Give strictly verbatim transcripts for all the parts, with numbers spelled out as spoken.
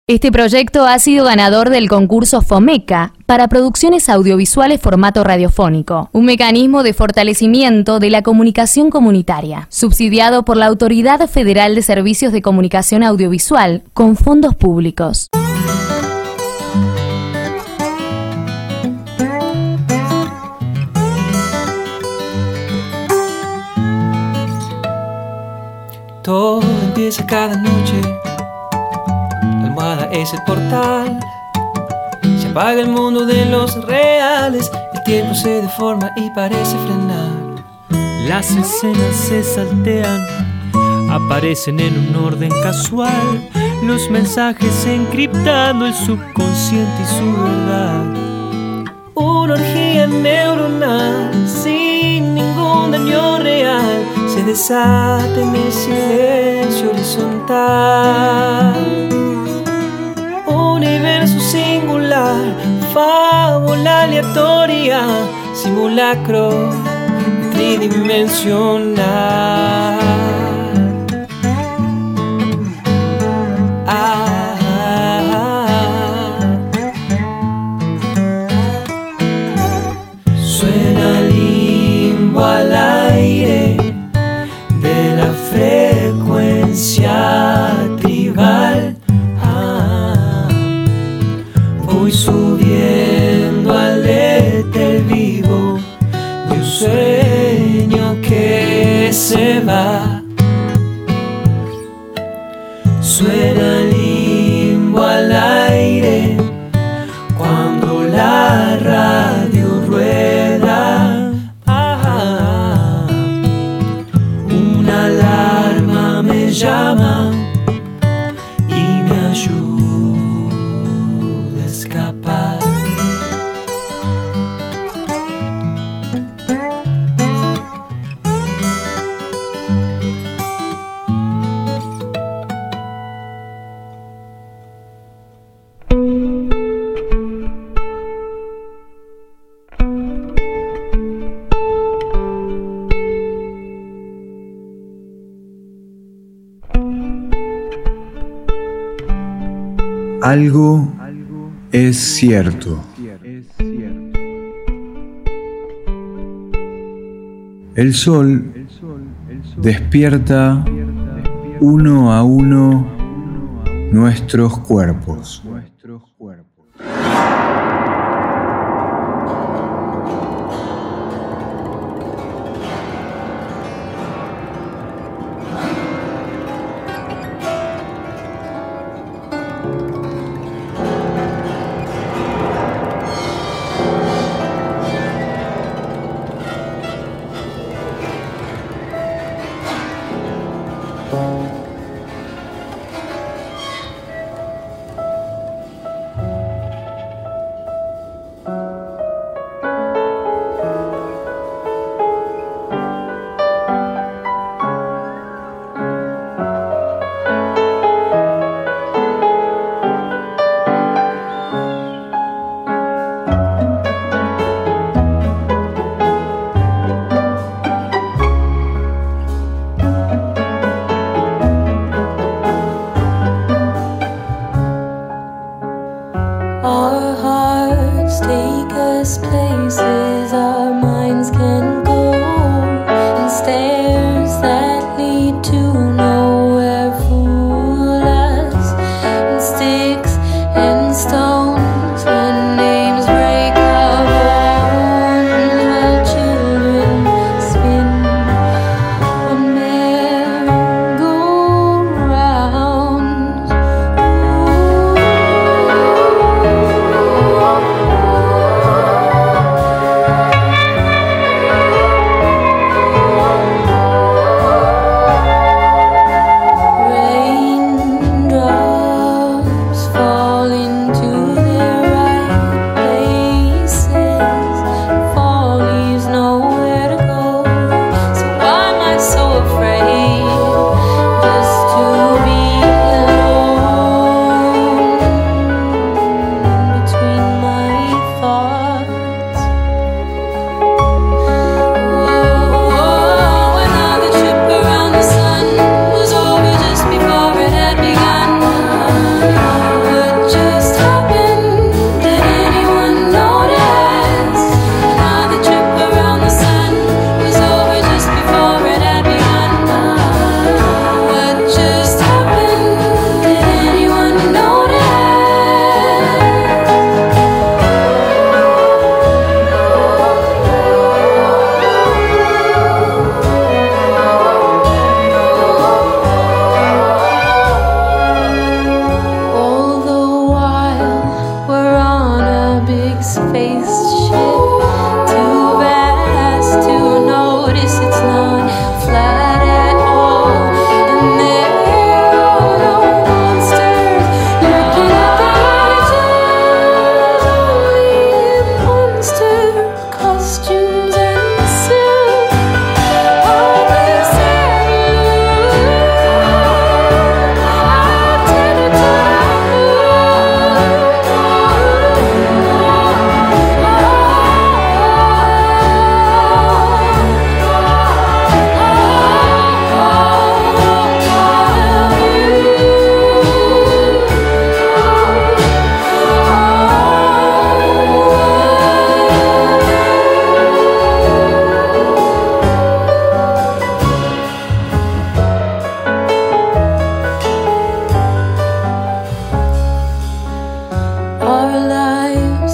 Este proyecto ha sido ganador del concurso FOMECA para producciones audiovisuales formato radiofónico, un mecanismo de fortalecimiento de la comunicación comunitaria, subsidiado por la Autoridad Federal de Servicios de Comunicación Audiovisual con fondos públicos. Todo empieza cada noche. La almohada es el portal. Se apaga el mundo de los reales. El tiempo se deforma y parece frenar. Las escenas se saltean, aparecen en un orden casual. Los mensajes encriptando el subconsciente y su verdad. Una orgía neuronal sin ningún daño real se desata en el silencio horizontal. Universo singular, fábula aleatoria, simulacro tridimensional. Ah, ah, ah. Suena limbo al aire de la frecuencia tribal. Ah, voy subiendo al éter vivo de un sueño que se va. Suena limbo al aire cuando la radio rueda. Ah, una alarma me llama y me ayuda a escapar. Algo es cierto. El sol despierta uno a uno nuestros cuerpos. Oh,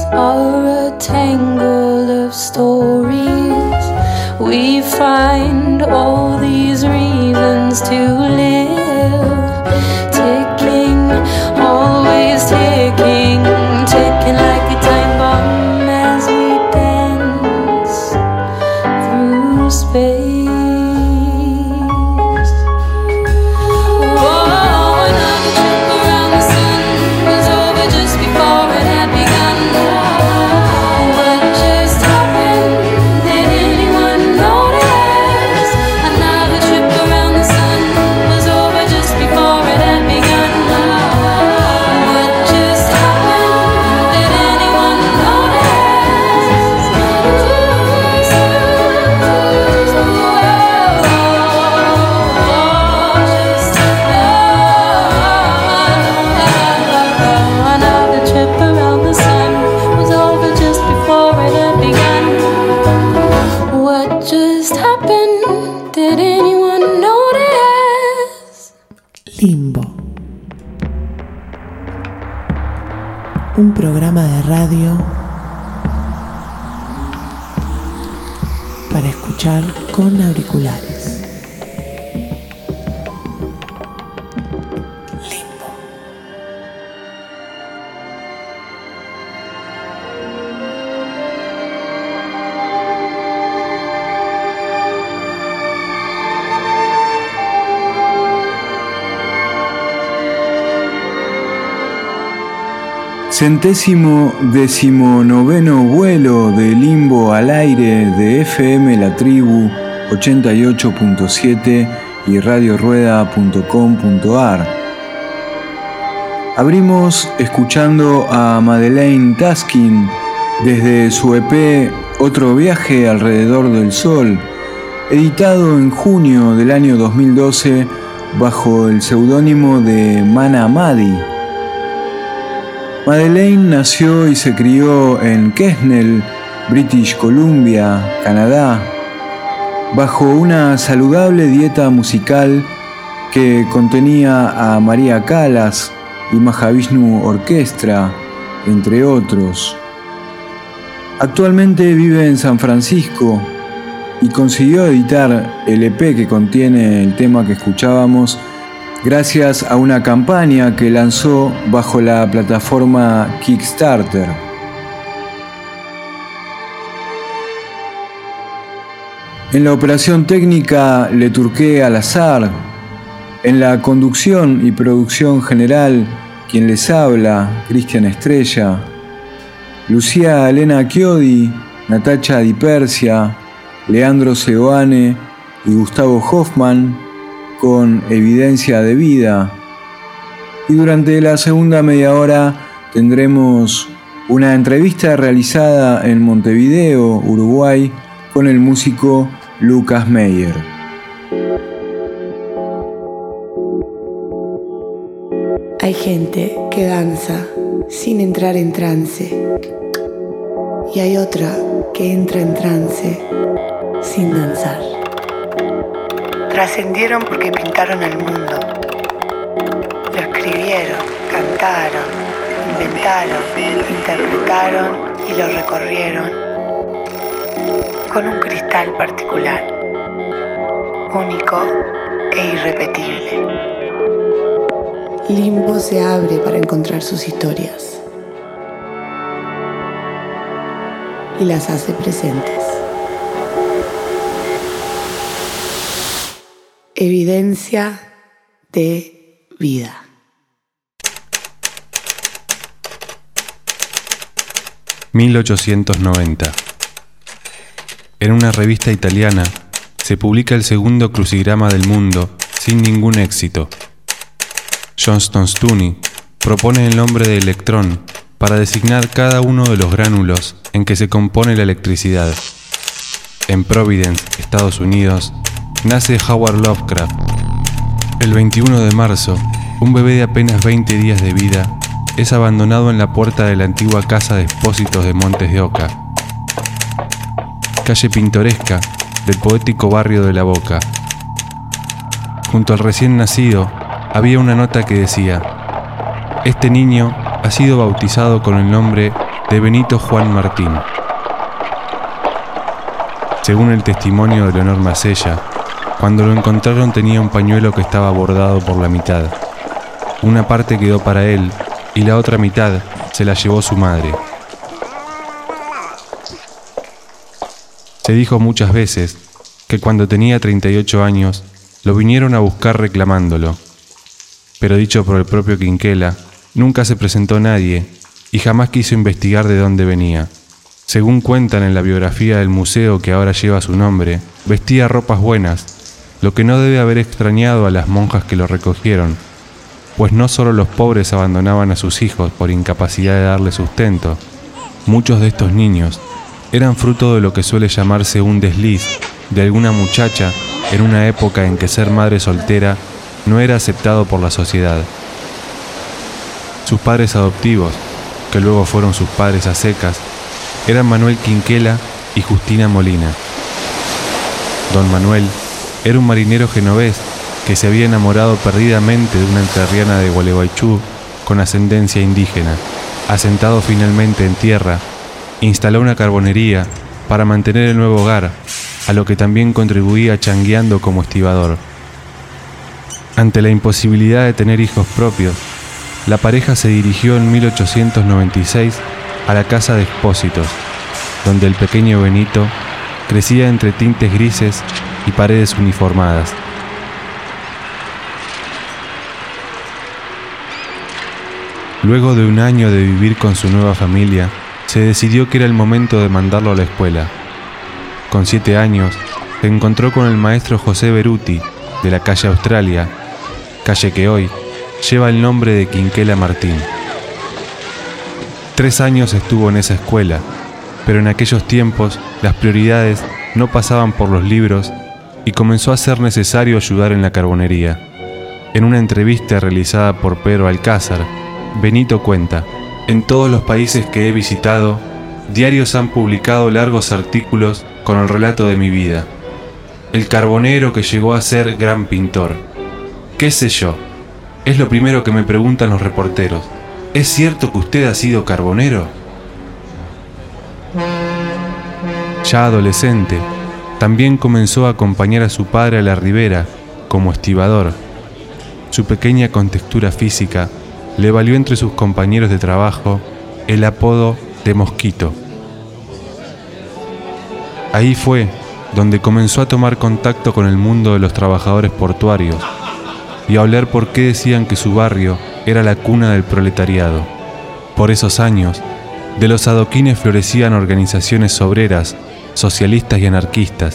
are a tangle of stories. We find all these reasons to live, ticking, always ticking, ticking like a time bomb as we dance through space. Limbo. Un programa de radio para escuchar con auriculares. Centésimo decimonoveno vuelo de Limbo al aire de F M La Tribu ochenta y ocho punto siete y radio rueda punto com punto a r. Abrimos escuchando a Madeleine Taskin desde su E P Otro viaje alrededor del sol, editado en junio del año dos mil doce bajo el seudónimo de Mana Madi. Madeleine nació y se crió en Quesnel, British Columbia, Canadá, bajo una saludable dieta musical que contenía a Maria Callas y Mahavishnu Orchestra, entre otros. Actualmente vive en San Francisco y consiguió editar el E P que contiene el tema que escuchábamos gracias a una campaña que lanzó bajo la plataforma Kickstarter. En la operación técnica Le Turqué al azar, en la conducción y producción general quien les habla, Cristian Estrella, Lucía Elena Chiodi, Natacha Di Persia, Leandro Seoane y Gustavo Hoffman, con Evidencia de Vida. Y durante la segunda media hora tendremos una entrevista realizada en Montevideo, Uruguay, con el músico Lucas Meyer. Hay gente que danza sin entrar en trance y hay otra que entra en trance sin danzar. Trascendieron porque pintaron el mundo, lo escribieron, cantaron, inventaron, interpretaron y lo recorrieron con un cristal particular, único e irrepetible. Limbo se abre para encontrar sus historias y las hace presentes. Evidencia de vida. mil ochocientos noventa. En una revista italiana se publica el segundo crucigrama del mundo sin ningún éxito. Johnston Stoney propone el nombre de electrón para designar cada uno de los gránulos en que se compone la electricidad. En Providence, Estados Unidos, nace Howard Lovecraft. El veintiuno de marzo, un bebé de apenas veinte días de vida es abandonado en la puerta de la antigua casa de expósitos de Montes de Oca, calle pintoresca del poético barrio de La Boca. Junto al recién nacido había una nota que decía: este niño ha sido bautizado con el nombre de Benito Juan Martín. Según el testimonio de Leonor Macella, cuando lo encontraron tenía un pañuelo que estaba bordado por la mitad. Una parte quedó para él y la otra mitad se la llevó su madre. Se dijo muchas veces que cuando tenía treinta y ocho años lo vinieron a buscar reclamándolo, pero dicho por el propio Quinquela, nunca se presentó nadie y jamás quiso investigar de dónde venía. Según cuentan en la biografía del museo que ahora lleva su nombre, vestía ropas buenas, lo que no debe haber extrañado a las monjas que lo recogieron, pues no solo los pobres abandonaban a sus hijos por incapacidad de darle sustento, muchos de estos niños eran fruto de lo que suele llamarse un desliz de alguna muchacha en una época en que ser madre soltera no era aceptado por la sociedad. Sus padres adoptivos, que luego fueron sus padres a secas, eran Manuel Quinquela y Justina Molina. Don Manuel era un marinero genovés que se había enamorado perdidamente de una entrerriana de Gualeguaychú con ascendencia indígena. Asentado finalmente en tierra, instaló una carbonería para mantener el nuevo hogar, a lo que también contribuía changueando como estibador. Ante la imposibilidad de tener hijos propios, la pareja se dirigió en mil ochocientos noventa y seis a la casa de Expósitos, donde el pequeño Benito crecía entre tintes grises y paredes uniformadas. Luego de un año de vivir con su nueva familia, se decidió que era el momento de mandarlo a la escuela. Con siete años, se encontró con el maestro José Beruti, de la calle Australia, calle que hoy lleva el nombre de Quinquela Martín. Tres años estuvo en esa escuela, pero en aquellos tiempos las prioridades no pasaban por los libros y comenzó a ser necesario ayudar en la carbonería. En una entrevista realizada por Pedro Alcázar, Benito cuenta: en todos los países que he visitado, diarios han publicado largos artículos con el relato de mi vida. El carbonero que llegó a ser gran pintor. ¿Qué sé yo? Es lo primero que me preguntan los reporteros. ¿Es cierto que usted ha sido carbonero? Ya adolescente, también comenzó a acompañar a su padre a la ribera como estibador. Su pequeña contextura física le valió entre sus compañeros de trabajo el apodo de Mosquito. Ahí fue donde comenzó a tomar contacto con el mundo de los trabajadores portuarios y a oler por qué decían que su barrio era la cuna del proletariado. Por esos años, de los adoquines florecían organizaciones obreras, socialistas y anarquistas.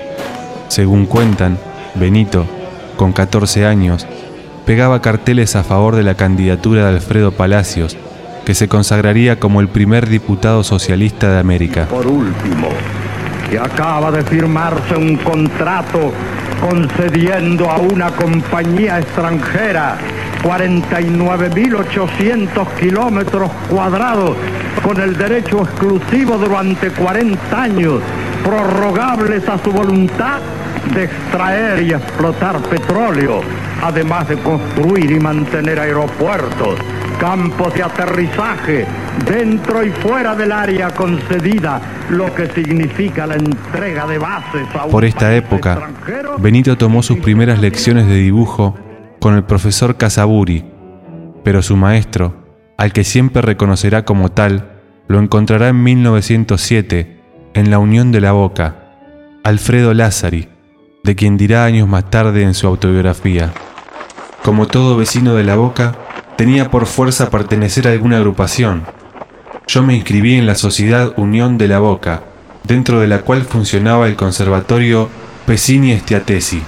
Según cuentan, Benito, con catorce años, pegaba carteles a favor de la candidatura de Alfredo Palacios, que se consagraría como el primer diputado socialista de América. Por último, que acaba de firmarse un contrato concediendo a una compañía extranjera cuarenta y nueve mil ochocientos kilómetros cuadrados con el derecho exclusivo durante cuarenta años, prorrogables a su voluntad, de extraer y explotar petróleo, además de construir y mantener aeropuertos, campos de aterrizaje dentro y fuera del área concedida, lo que significa la entrega de bases a un Por esta época, Benito tomó sus primeras lecciones de dibujo con el profesor Casaburi, pero su maestro, al que siempre reconocerá como tal, lo encontrará en mil novecientos siete en la Unión de la Boca, Alfredo Lázari, de quien dirá años más tarde en su autobiografía: como todo vecino de la Boca, tenía por fuerza pertenecer a alguna agrupación. Yo me inscribí en la Sociedad Unión de la Boca, dentro de la cual funcionaba el Conservatorio Pesini Estiatesi.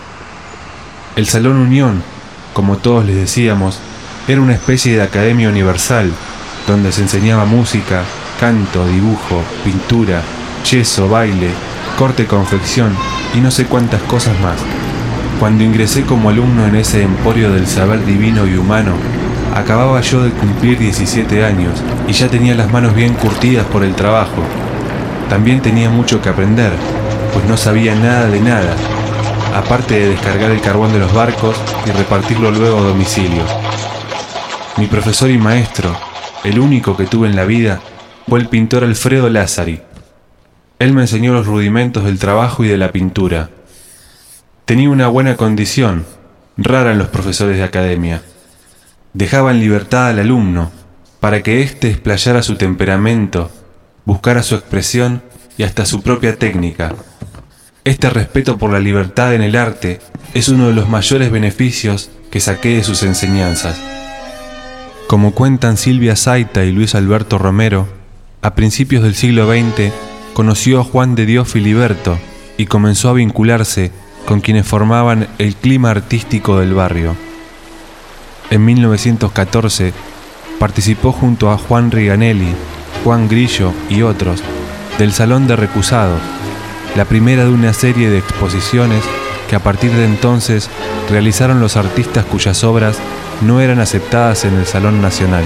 El Salón Unión, como todos les decíamos, era una especie de academia universal, donde se enseñaba música, canto, dibujo, pintura, yeso, baile, corte-confección y no sé cuántas cosas más. Cuando ingresé como alumno en ese emporio del saber divino y humano, acababa yo de cumplir diecisiete años y ya tenía las manos bien curtidas por el trabajo. También tenía mucho que aprender, pues no sabía nada de nada, aparte de descargar el carbón de los barcos y repartirlo luego a domicilio. Mi profesor y maestro, el único que tuve en la vida, fue el pintor Alfredo Lázari. Él me enseñó los rudimentos del trabajo y de la pintura. Tenía una buena condición, rara en los profesores de academia. Dejaba en libertad al alumno, para que éste explayara su temperamento, buscara su expresión y hasta su propia técnica. Este respeto por la libertad en el arte es uno de los mayores beneficios que saqué de sus enseñanzas. Como cuentan Silvia Zaita y Luis Alberto Romero, a principios del siglo veinte conoció a Juan de Dios Filiberto y comenzó a vincularse con quienes formaban el clima artístico del barrio. En mil novecientos catorce participó junto a Juan Riganelli, Juan Grillo y otros del Salón de Recusados, la primera de una serie de exposiciones que a partir de entonces realizaron los artistas cuyas obras no eran aceptadas en el Salón Nacional.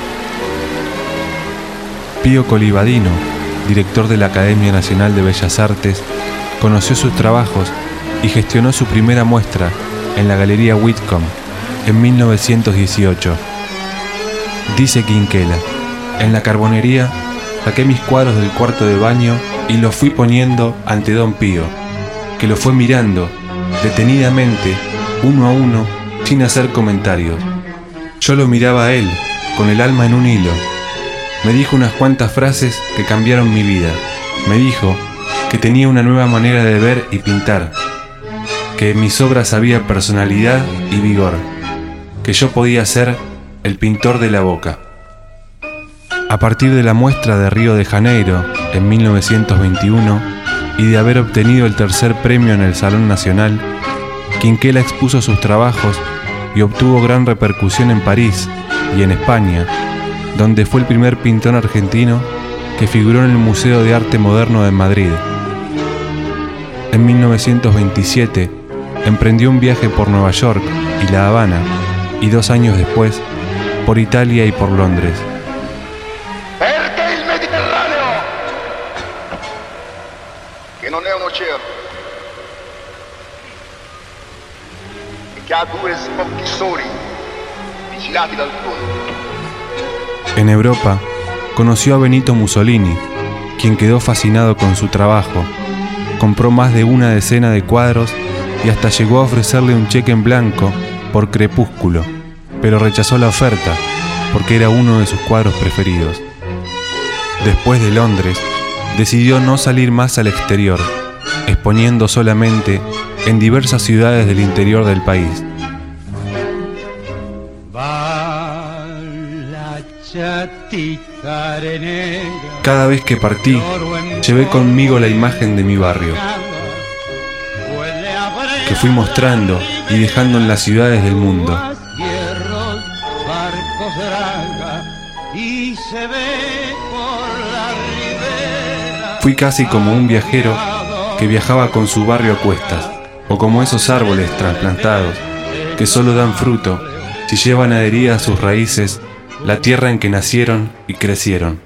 Pío Colibadino, director de la Academia Nacional de Bellas Artes, conoció sus trabajos y gestionó su primera muestra en la Galería Whitcomb en mil novecientos dieciocho. Dice Quinquela: en la carbonería saqué mis cuadros del cuarto de baño y los fui poniendo ante don Pío, que lo fue mirando detenidamente, uno a uno, sin hacer comentarios. Yo lo miraba a él, con el alma en un hilo. Me dijo unas cuantas frases que cambiaron mi vida. Me dijo que tenía una nueva manera de ver y pintar, que en mis obras había personalidad y vigor, que yo podía ser el pintor de la boca. A partir de la muestra de Río de Janeiro en mil novecientos veintiuno y de haber obtenido el tercer premio en el Salón Nacional, Quinquela expuso sus trabajos y obtuvo gran repercusión en París y en España, donde fue el primer pintor argentino que figuró en el Museo de Arte Moderno de Madrid. En mil novecientos veintisiete emprendió un viaje por Nueva York y La Habana, y dos años después por Italia y por Londres. Perché il Mediterraneo, che non è un oceano, e che ha due spocchi soli, vigilati dal fondo. En Europa, conoció a Benito Mussolini, quien quedó fascinado con su trabajo. Compró más de una decena de cuadros y hasta llegó a ofrecerle un cheque en blanco por Crepúsculo, pero rechazó la oferta porque era uno de sus cuadros preferidos. Después de Londres, decidió no salir más al exterior, exponiendo solamente en diversas ciudades del interior del país. Cada vez que partí, llevé conmigo la imagen de mi barrio, que fui mostrando y dejando en las ciudades del mundo. Fui casi como un viajero que viajaba con su barrio a cuestas, o como esos árboles trasplantados que solo dan fruto si llevan adherida a sus raíces la tierra en que nacieron y crecieron.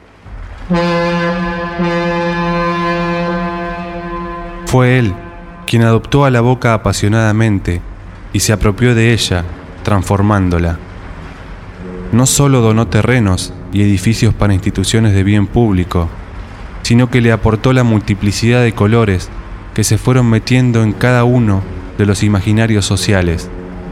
Fue él quien adoptó a la boca apasionadamente y se apropió de ella, transformándola. No solo donó terrenos y edificios para instituciones de bien público, sino que le aportó la multiplicidad de colores que se fueron metiendo en cada uno de los imaginarios sociales.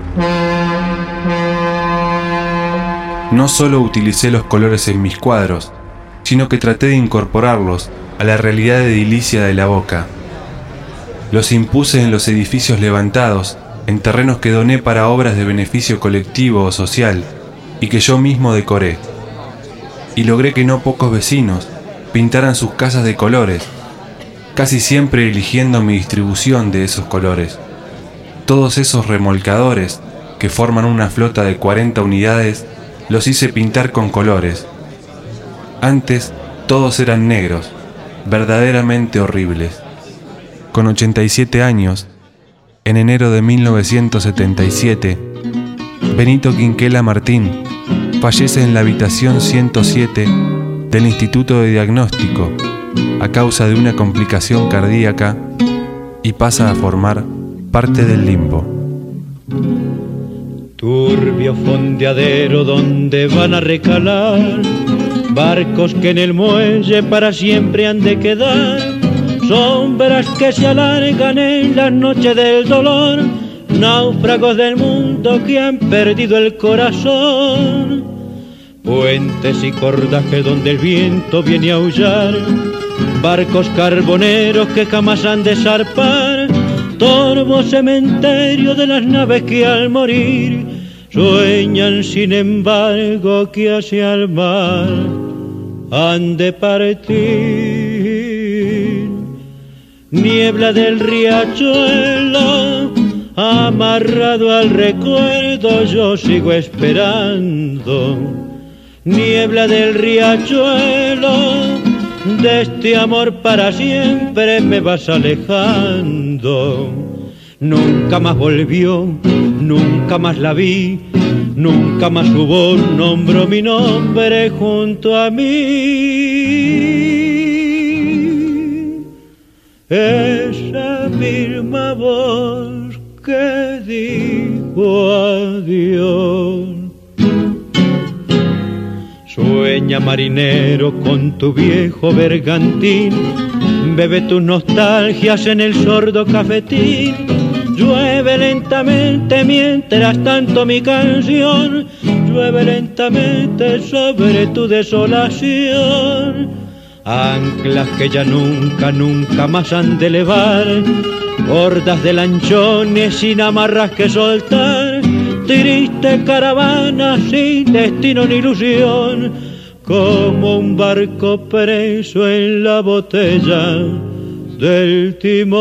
No solo utilicé los colores en mis cuadros, sino que traté de incorporarlos a la realidad edilicia de la boca. Los impuse en los edificios levantados, en terrenos que doné para obras de beneficio colectivo o social, y que yo mismo decoré. Y logré que no pocos vecinos pintaran sus casas de colores, casi siempre eligiendo mi distribución de esos colores. Todos esos remolcadores, que forman una flota de cuarenta unidades, los hice pintar con colores. Antes, todos eran negros, verdaderamente horribles. Con ochenta y siete años, en enero de mil novecientos setenta y siete, Benito Quinquela Martín fallece en la habitación ciento siete del Instituto de Diagnóstico a causa de una complicación cardíaca y pasa a formar parte del limbo. Turbio fondeadero donde van a recalar barcos que en el muelle para siempre han de quedar, sombras que se alargan en las noches del dolor, náufragos del mundo que han perdido el corazón. Puentes y cordajes donde el viento viene a aullar, barcos carboneros que jamás han de zarpar, torvo cementerio de las naves que al morir sueñan sin embargo que hacia el mar han de partir. Niebla del riachuelo, amarrado al recuerdo yo sigo esperando. Niebla del riachuelo, de este amor para siempre me vas alejando. Nunca más volvió, nunca más la vi, nunca más hubo un nombre, mi nombre junto a mí. Esa misma voz que dijo adiós. Sueña marinero con tu viejo bergantín, bebe tus nostalgias en el sordo cafetín. Llueve lentamente mientras tanto mi canción, llueve lentamente sobre tu desolación. Anclas que ya nunca, nunca más han de elevar, hordas de lanchones sin amarras que soltar, triste caravana sin destino ni ilusión, como un barco preso en la botella del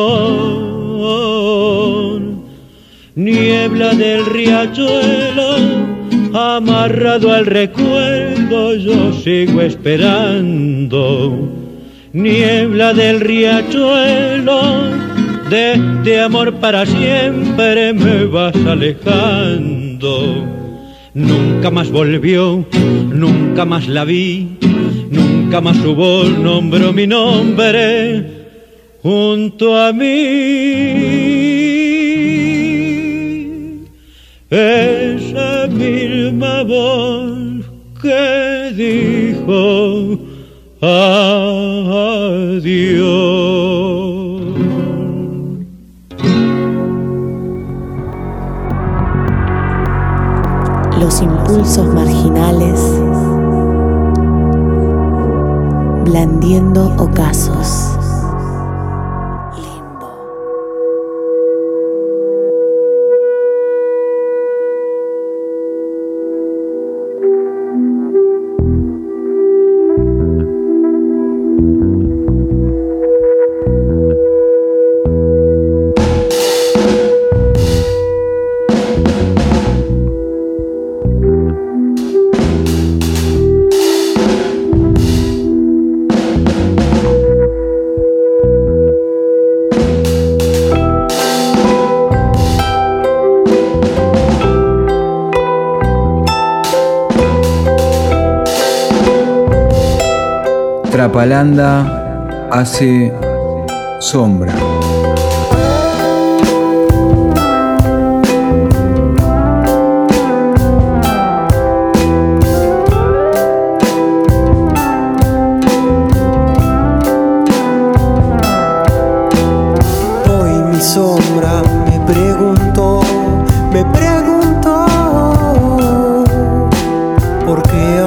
timón. Niebla del riachuelo, amarrado al recuerdo yo sigo esperando. Niebla del riachuelo, de este amor para siempre me vas alejando. Nunca más volvió, nunca más la vi, nunca más hubo nombre mi nombre junto a mí. Esa misma voz que dijo adiós. Los impulsos marginales blandiendo ocasos. Trapalanda hace sombra. Hoy mi sombra me preguntó, me preguntó por qué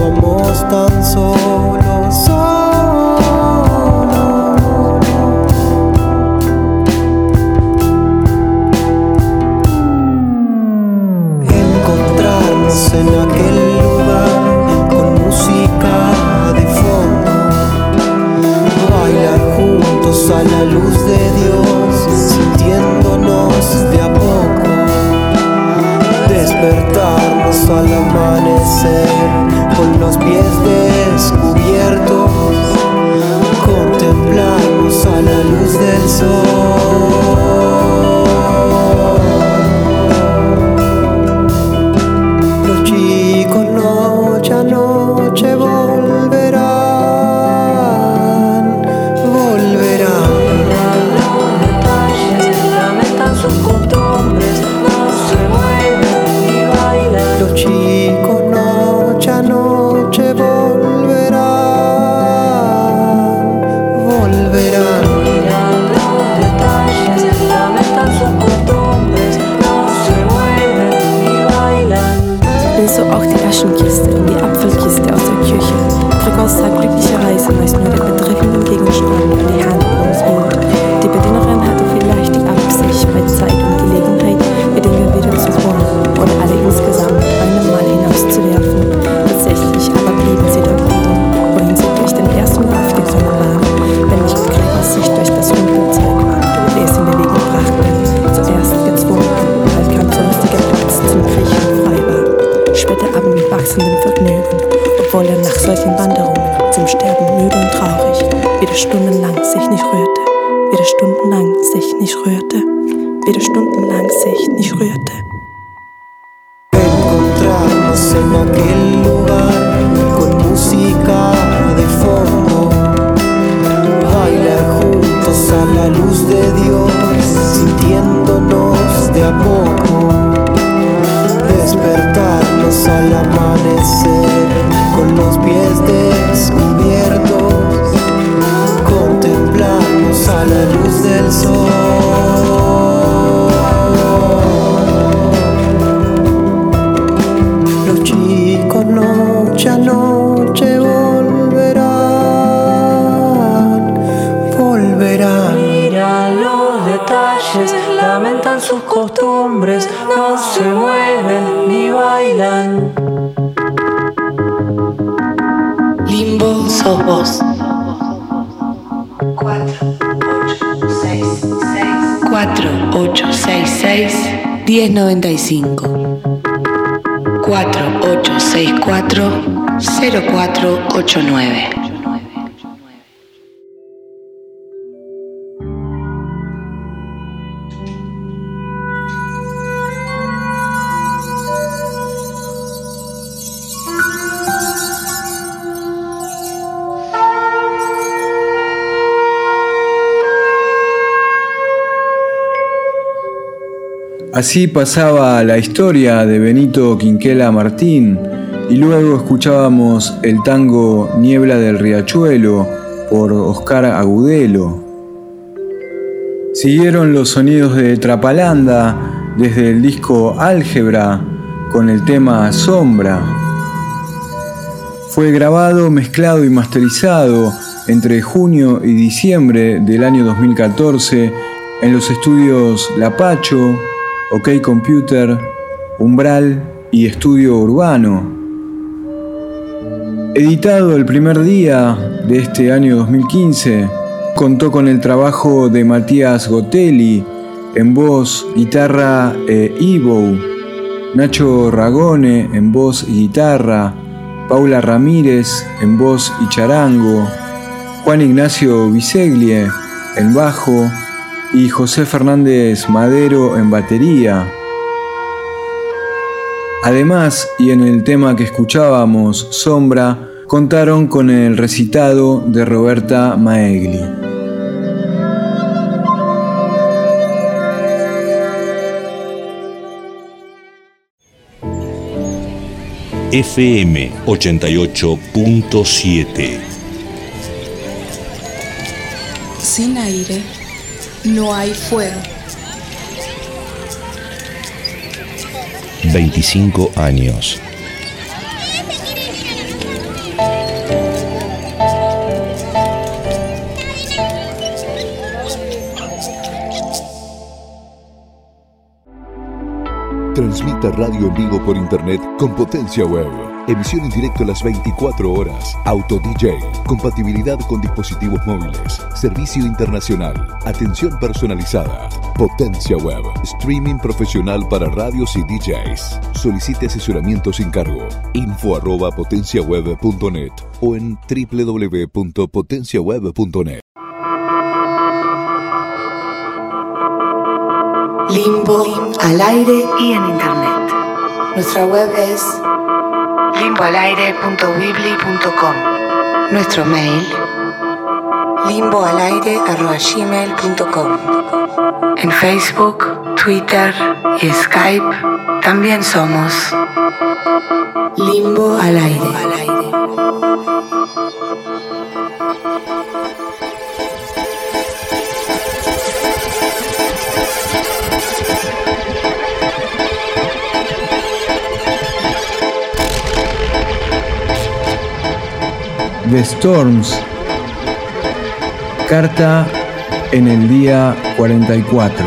andábamos tan solos. wieder stundenlang sich nicht rührte, wieder stundenlang sich nicht rührte, wieder stundenlang sich nicht rührte. Encontrarnos en aquel lugar con música de fondo, bailar juntos a la luz de Dios, sintiéndonos de a poco, despertarnos al amanecer con los pies descubiertos, contemplarnos a la luz del sol. Los chicos noche a noche volverán, volverán. Mira los detalles, lamentan sus costumbres, no se mueven ni bailan. Limbo sos vos. cuatro ocho seis seis diez noventa y cinco. cuatro ocho seis cuatro cero cuatro ocho nueve. Así pasaba la historia de Benito Quinquela Martín y luego escuchábamos el tango Niebla del Riachuelo por Oscar Agudelo. Siguieron los sonidos de Trapalanda desde el disco Álgebra con el tema Sombra. Fue grabado, mezclado y masterizado entre junio y diciembre del año dos mil catorce en los estudios Lapacho, OK Computer, Umbral y Estudio Urbano. Editado el primer día de este año dos mil quince, contó con el trabajo de Matías Gotelli en voz, guitarra e Evo, Nacho Ragone en voz y guitarra, Paula Ramírez en voz y charango, Juan Ignacio Biseglie en bajo y José Fernández Madero en batería. Además, y en el tema que escuchábamos, Sombra, contaron con el recitado de Roberta Maegli. F M ochenta y ocho punto siete. Sin aire no hay fuego. veinticinco años. Transmita radio en vivo por internet con Potencia Web. Emisión en directo a las veinticuatro horas. Auto D J. Compatibilidad con dispositivos móviles. Servicio internacional. Atención personalizada. Potencia Web. Streaming profesional para radios y D Js. Solicite asesoramiento sin cargo. Info arroba potenciaweb punto net o en doble u doble u doble u punto potenciaweb punto net. Limbo al aire y en internet. Nuestra web es limbo al aire punto weebly punto com. Nuestro mail limbo al aire arroba gmail punto com. En Facebook, Twitter y Skype también somos Limbo al aire. The Storms, carta en el día cuarenta y cuatro.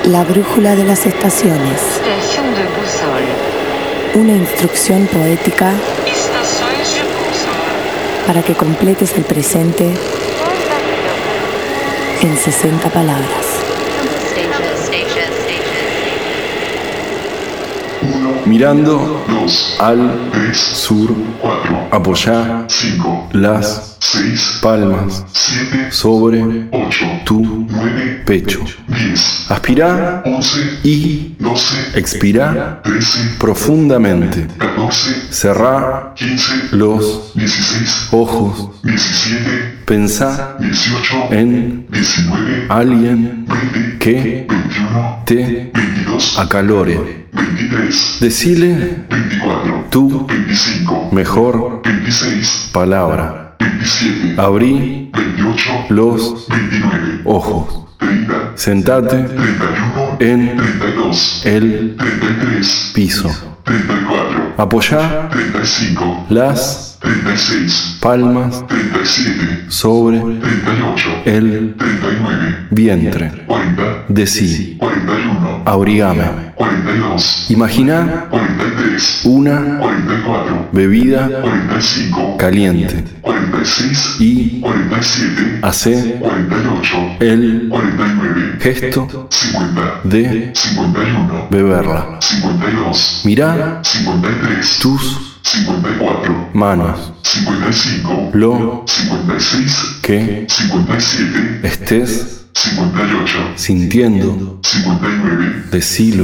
La brújula de las estaciones. Una instrucción poética para que completes el presente en sesenta palabras. Mirando al sur, apoyá las palmas sobre tu pecho. Aspirá y expirá profundamente. Cerrá los ojos. Pensá en alguien que te acalore. Decile tu mejor palabra. Abrí los ojos. Sentate en el piso. Apoyá las palmas sobre el vientre. Decí, abrigame. Imagina una bebida caliente y hace el gesto de beberla. Mira tus manos, lo que estés sintiendo, decilo.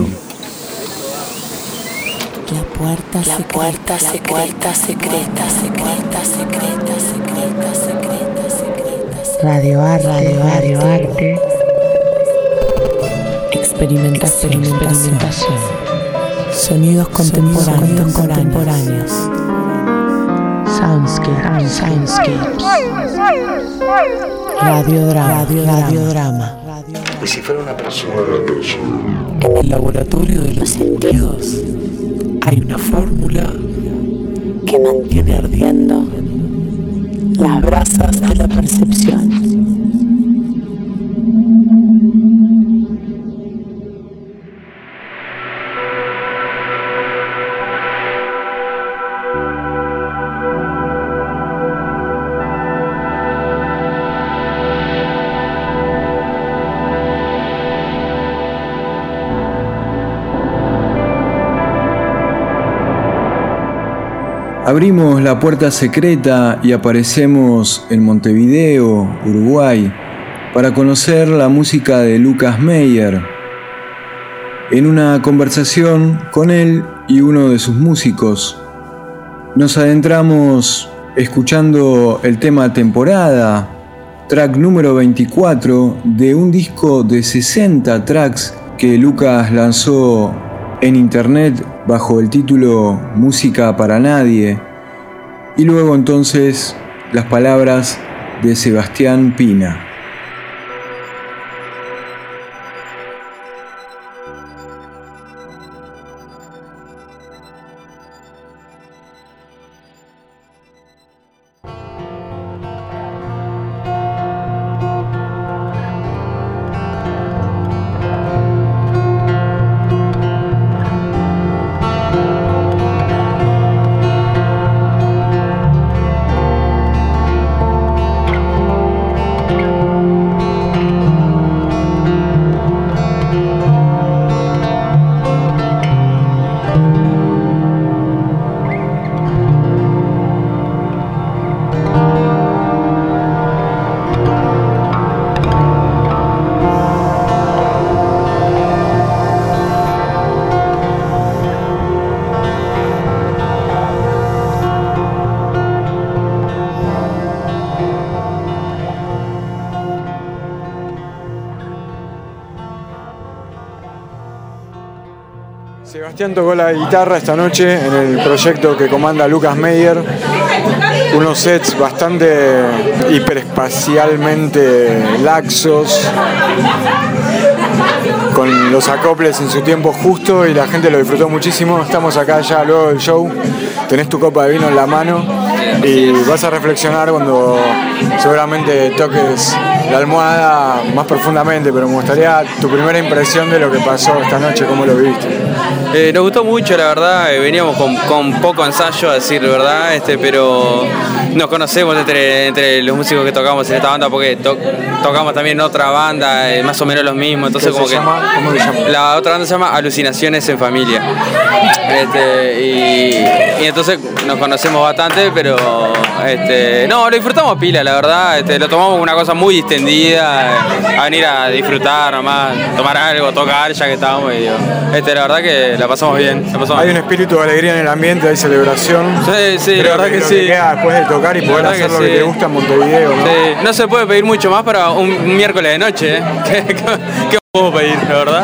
La puerta, la puerta secreta, secreta, secreta, secreta, secreta, secreta, secreta. Radio Arte, Radio, Radio Arte. Experimentación, experimentación. Sonidos contemporáneos, contemporáneos. Soundscape, soundscapes. Radiodrama, radio, radiodrama. Y si fuera una persona, en el laboratorio de los sentidos hay una fórmula que mantiene ardiendo las brasas de la percepción. Abrimos la puerta secreta y aparecemos en Montevideo, Uruguay, para conocer la música de Lucas Meyer. En una conversación con él y uno de sus músicos, nos adentramos escuchando el tema Temporada, track número veinticuatro de un disco de sesenta tracks que Lucas lanzó en internet bajo el título Música para Nadie, y luego entonces las palabras de Sebastián Pina. Sebastián tocó la guitarra esta noche en el proyecto que comanda Lucas Meyer. Unos sets bastante hiperespacialmente laxos, con los acoples en su tiempo justo, y la gente lo disfrutó muchísimo. Estamos acá ya luego del show, tenés tu copa de vino en la mano y vas a reflexionar cuando seguramente toques la almohada más profundamente, pero me gustaría tu primera impresión de lo que pasó esta noche, cómo lo viviste. Eh, nos gustó mucho, la verdad, eh, veníamos con, con poco ensayo, a decir la verdad, este, pero nos conocemos entre, entre los músicos que tocamos en esta banda, porque to, tocamos también en otra banda, eh, más o menos los mismos, entonces como se que... Llama? ¿Cómo se llama? La otra banda se llama Alucinaciones en Familia. Este, y, y entonces nos conocemos bastante, pero este, no, lo disfrutamos pila, la verdad, este, lo tomamos como una cosa muy distendida, eh, a venir a disfrutar nomás, tomar algo, tocar, ya que estábamos, y, este, la verdad que la pasamos bien. La pasamos hay bien. un espíritu de alegría en el ambiente, hay celebración. Sí, sí, Creo la verdad que, que sí. Que queda después de tocar y poder hacer lo que, sí. que te gusta en Montevideo, ¿no? Sí, no se puede pedir mucho más para un, un miércoles de noche, ¿eh? ¿Qué, qué, qué podemos pedir, la verdad?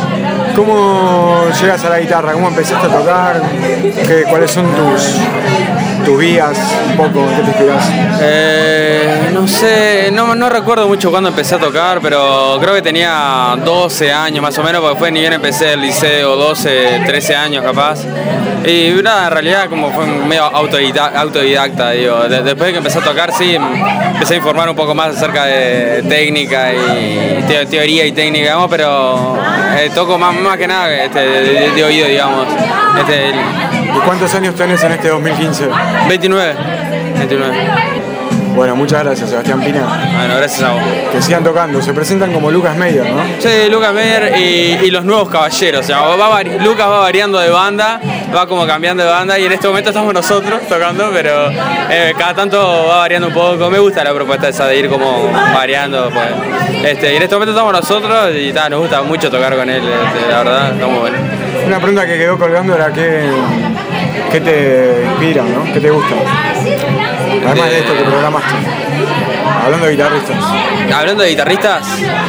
¿Cómo llegas a la guitarra? ¿Cómo empezaste a tocar? ¿Qué, ¿Cuáles son tus, tus vías? Un poco, ¿qué te inspiras? Eh, no sé, no, no recuerdo mucho cuándo empecé a tocar, pero creo que tenía doce años más o menos, porque fue ni bien empecé el liceo, doce, trece años capaz. Y nada, en realidad como fue medio autodidacta, autodidacta digo. De, después de que empecé a tocar, sí, empecé a informar un poco más acerca de técnica y te, teoría y técnica, digamos, pero eh, toco más, más que nada este, de, de oído, digamos. Este, el... ¿Y cuántos años tenés en este dos mil quince? veintinueve. veintinueve. Bueno, muchas gracias, Sebastián Pina. Bueno, gracias a vos. Que sigan tocando. Se presentan como Lucas Meyer, ¿no? Sí, Lucas Meyer y, y los nuevos caballeros. O sea, va vari- Lucas va variando de banda, va como cambiando de banda y en este momento estamos nosotros tocando, pero eh, cada tanto va variando un poco. Me gusta la propuesta esa de ir como variando. Pues. Este, y en este momento estamos nosotros y ta, nos gusta mucho tocar con él, este, la verdad, está muy bueno. Una pregunta que quedó colgando era qué, qué te inspira, ¿no? ¿Qué te gusta? Además de esto que programaste. Hablando de guitarristas. Hablando de guitarristas,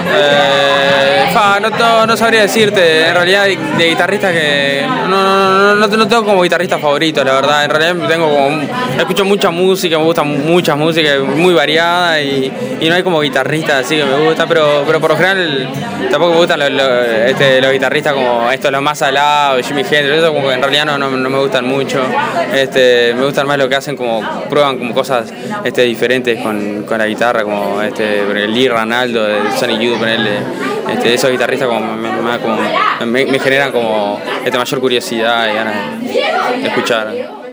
eh, fa, no, no, no sabría decirte, en realidad de, de guitarristas que no, no, no, no tengo como guitarrista favorito, la verdad, en realidad tengo como, escucho mucha música, me gusta mucha música, muy variada y, y no hay como guitarristas así que me gusta, pero, pero por lo general tampoco me gustan los, los, este, los guitarristas como estos, los más alados, Jimi Hendrix, eso como que en realidad no, no, no me gustan mucho, este, me gustan más lo que hacen, como prueban como cosas este, diferentes con, con la guitarra, como este, Lee Ranaldo de Sonic Youth, ponerle, este, esos guitarristas como, me, como, me, me generan como este, mayor curiosidad y ganas de escuchar.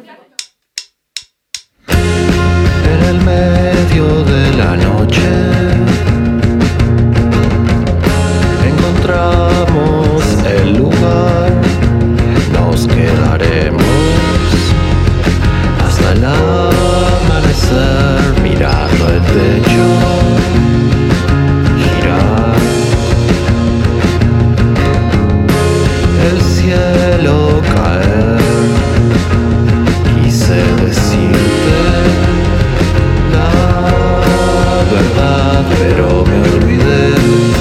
En el medio de la noche encontramos el lugar, nos quedaremos hasta el amanecer mirando el techo girar, el cielo caer. Quise decirte la verdad, pero me olvidé.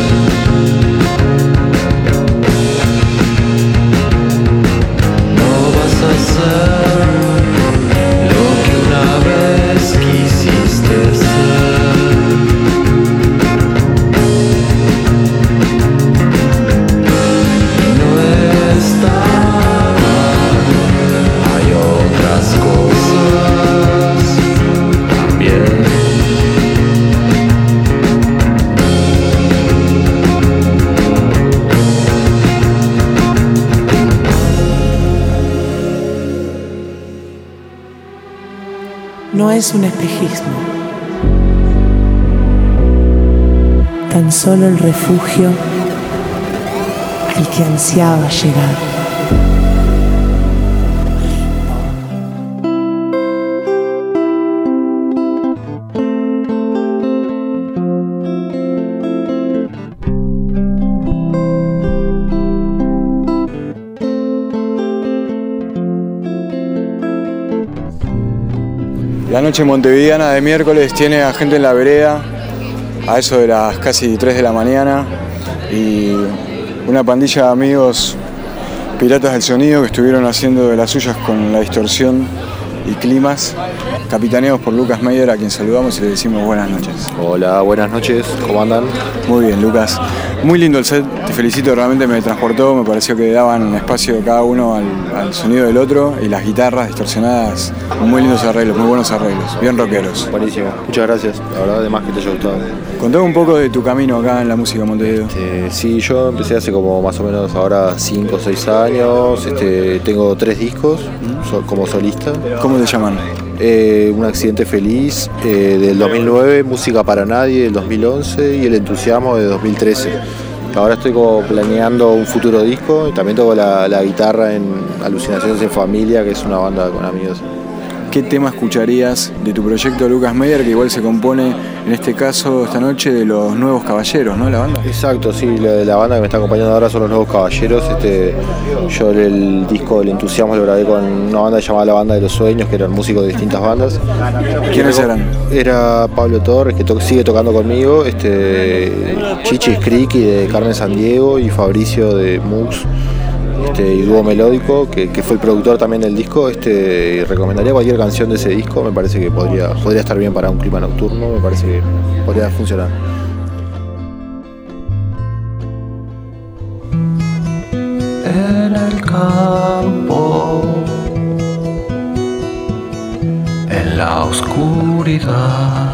No vas a hacer lo que una vez quisiste ser. No está mal, hay otras cosas también. No es un espejismo, tan solo el refugio al que ansiaba llegar. La noche montevideana de miércoles tiene a gente en la vereda a eso de las casi tres de la mañana y una pandilla de amigos piratas del sonido que estuvieron haciendo de las suyas con la distorsión y climas, capitaneados por Lucas Meyer, a quien saludamos y le decimos buenas noches. Hola, buenas noches, ¿cómo andan? Muy bien, Lucas. Muy lindo el set, te felicito, realmente me transportó, me pareció que daban espacio cada uno al, al sonido del otro y las guitarras distorsionadas, muy lindos arreglos, muy buenos arreglos, bien rockeros. Buenísimo, muchas gracias, la verdad además que te haya gustado. Contame un poco de tu camino acá en la música en Montevideo. Este, sí, yo empecé hace como más o menos ahora cinco o seis años, este, tengo tres discos so, como solista. ¿Cómo te llaman? Eh, un accidente feliz eh, del dos mil nueve, Música para Nadie del dos mil once y El entusiasmo de dos mil trece. Ahora estoy como planeando un futuro disco y también toco la, la guitarra en Alucinaciones en Familia, que es una banda con amigos. ¿Qué tema escucharías de tu proyecto Lucas Meyer, que igual se compone en este caso esta noche de Los Nuevos Caballeros, ¿no? La banda. Exacto, sí, la, la banda que me está acompañando ahora son Los Nuevos Caballeros. Este, yo el, el disco El entusiasmo lo grabé con una banda llamada La Banda de los Sueños, que eran músicos de distintas bandas. ¿Quiénes eran? Era Pablo Torres, que to sigue tocando conmigo, este, Chichi Scriqui de Carmen Sandiego y Fabricio de Mux. Este, y Dúo Melódico, que, que fue el productor también del disco. Este, recomendaría cualquier canción de ese disco, me parece que podría, podría estar bien para un clima nocturno, me parece que podría funcionar. En el campo, en la oscuridad,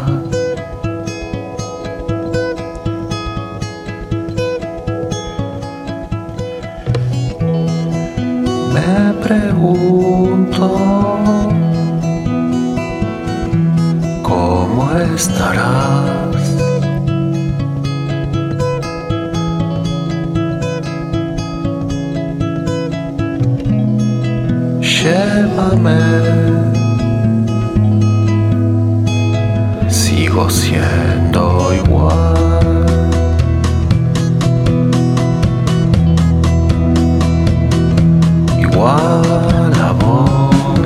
me pregunto cómo estarás. Llévame, sigo siendo igual. Igual a vos.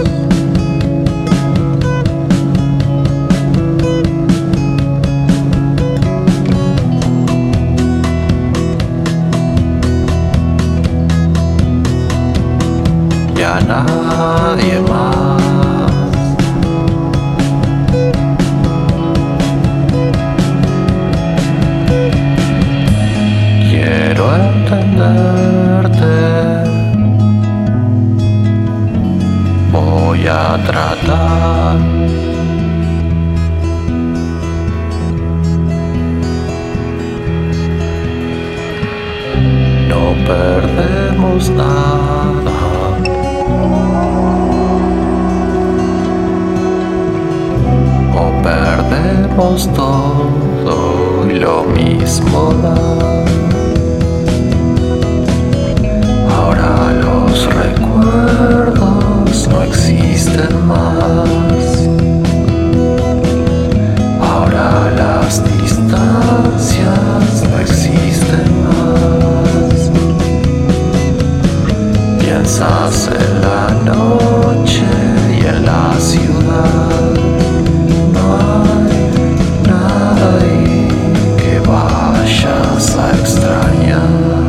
Y a nadie más. Quiero entenderte. Voy a tratar. No perdemos nada. O perdemos todo y lo mismo da. Ahora los recuerdos no existen más. Ahora las distancias no existen más. Piensas en la noche y en la ciudad. No hay nada ahí que vayas a extrañar.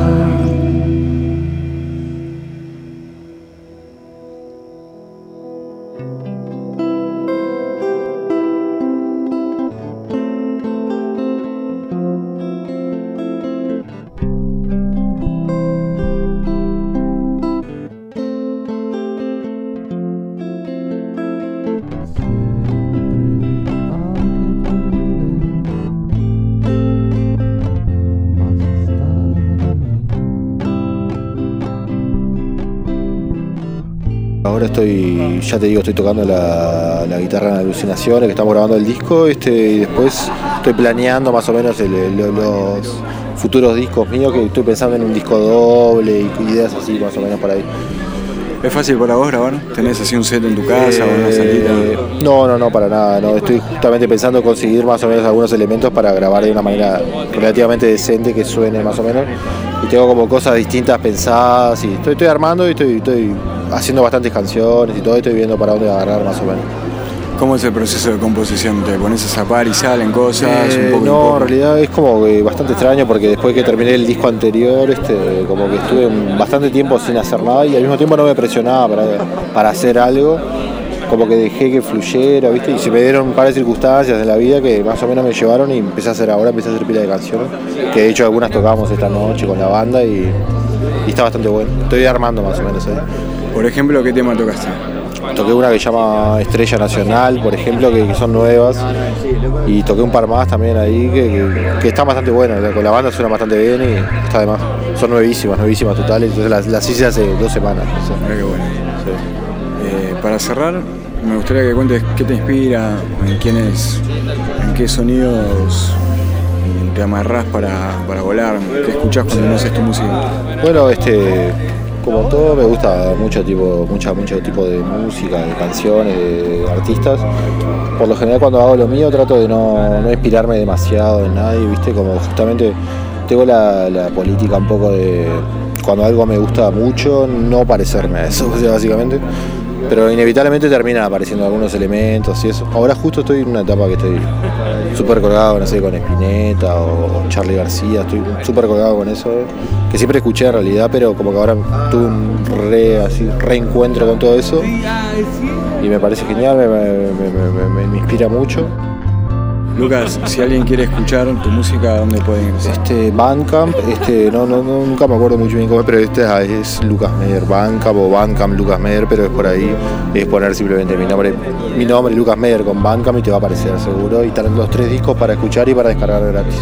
Ahora estoy, ya te digo, estoy tocando la, la guitarra en Alucinaciones, que estamos grabando el disco, este, y después estoy planeando más o menos el, el, los futuros discos míos, que estoy pensando en un disco doble y ideas así más o menos por ahí. ¿Es fácil para vos grabar? ¿Tenés así un set en tu casa eh, o una salida? No, no, no, para nada. No. Estoy justamente pensando en conseguir más o menos algunos elementos para grabar de una manera relativamente decente, que suene más o menos. Y tengo como cosas distintas pensadas y estoy, estoy armando y estoy, estoy haciendo bastantes canciones y todo, y estoy viendo para dónde agarrar más o menos. ¿Cómo es el proceso de composición? ¿Te pones a zapar y salen cosas? Eh, un poco no, poco? En realidad es como que bastante extraño, porque después que terminé el disco anterior, este, como que estuve bastante tiempo sin hacer nada y al mismo tiempo no me presionaba para, para hacer algo. como que dejé que fluyera, ¿viste? Y se me dieron un par de circunstancias en la vida que más o menos me llevaron y empecé a hacer ahora, empecé a hacer pila de canciones, que de hecho algunas tocamos esta noche con la banda y, y está bastante bueno. Estoy armando más o menos, ¿eh? Por ejemplo, ¿qué tema tocaste? Toqué una que se llama Estrella Nacional, por ejemplo, que, que son nuevas, y toqué un par más también ahí que, que, que están bastante buenas, con la banda suena bastante bien y está de más. Son nuevísimas, nuevísimas totales, entonces las, las hice hace dos semanas. O sea. Mira qué bueno. Sí. Eh, para cerrar, me gustaría que cuentes qué te inspira, en quiénes, en qué sonidos te amarrás para, para volar, qué escuchás cuando no haces tu música. Bueno, este... como todo, me gusta mucho tipo, mucha, mucho tipo de música, de canciones, de artistas. Por lo general cuando hago lo mío trato de no, no inspirarme demasiado en nadie, ¿viste? Como justamente tengo la, la política un poco de cuando algo me gusta mucho, no parecerme a eso, o sea, básicamente. Pero inevitablemente terminan apareciendo algunos elementos y eso. Ahora justo estoy en una etapa que estoy súper colgado, no sé, con Spinetta o Charly García, estoy súper colgado con eso, que siempre escuché en realidad, pero como que ahora tuve un re, así, reencuentro con todo eso y me parece genial, me, me, me, me, me inspira mucho. Lucas, si alguien quiere escuchar tu música, ¿dónde pueden ingresar? Este, Bandcamp, este, no, no, no, nunca me acuerdo mucho bien cómo es, pero este es Lucas Meder, Bandcamp o Bandcamp Lucas Meder, pero es por ahí, es poner simplemente mi nombre, mi nombre Lucas Meder con Bandcamp y te va a aparecer seguro, y están los tres discos para escuchar y para descargar gratis.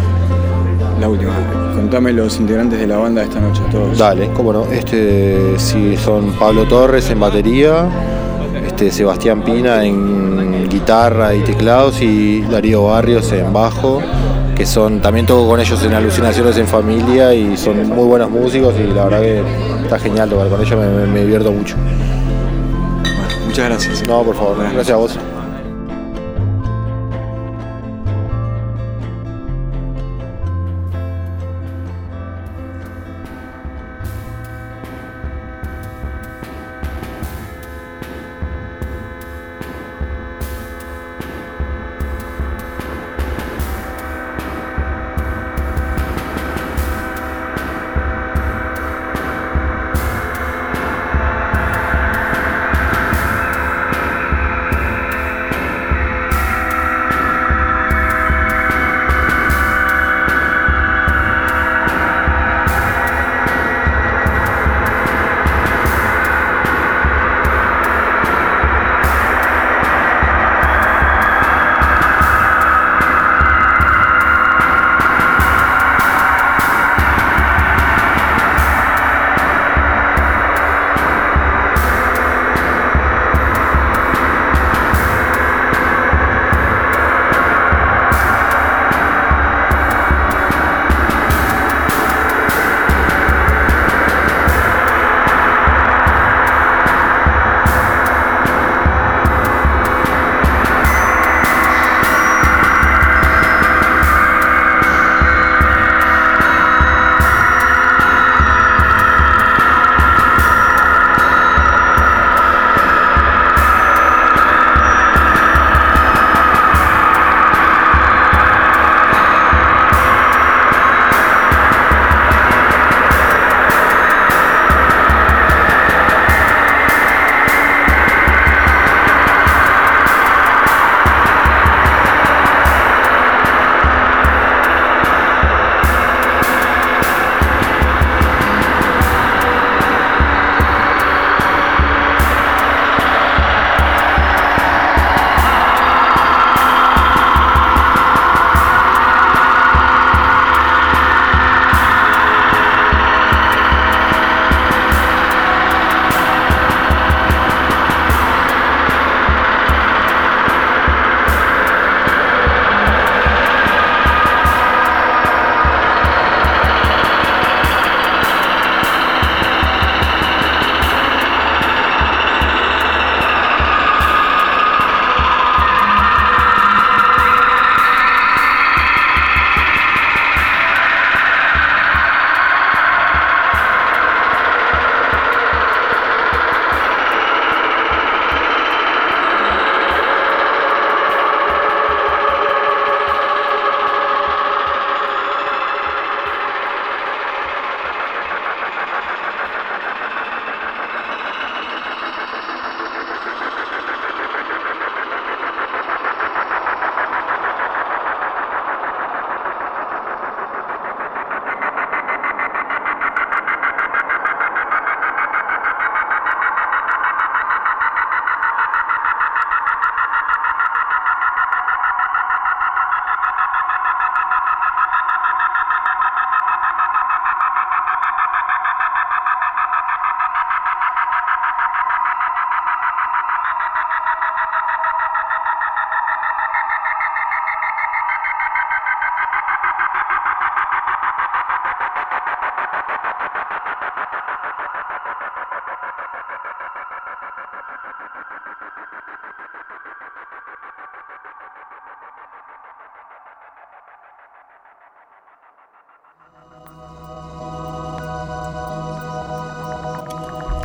La última, contame los integrantes de la banda de esta noche, todos. Dale, cómo no, este, sí, son Pablo Torres en batería, este, Sebastián Pina en guitarra y teclados y Darío Barrios en bajo, que son, también toco con ellos en Alucinaciones en Familia y son muy buenos músicos y la verdad que está genial tocar con ellos, me, me, me divierto mucho. Bueno, muchas gracias. No, por favor, gracias a vos.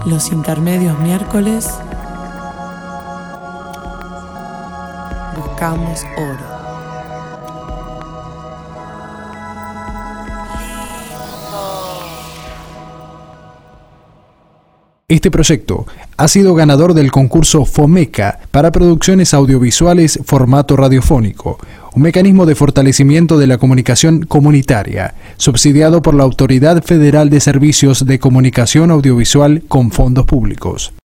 Los intermedios miércoles buscamos oro. Este proyecto ha sido ganador del concurso FOMECA para producciones audiovisuales formato radiofónico, un mecanismo de fortalecimiento de la comunicación comunitaria, subsidiado por la Autoridad Federal de Servicios de Comunicación Audiovisual con fondos públicos.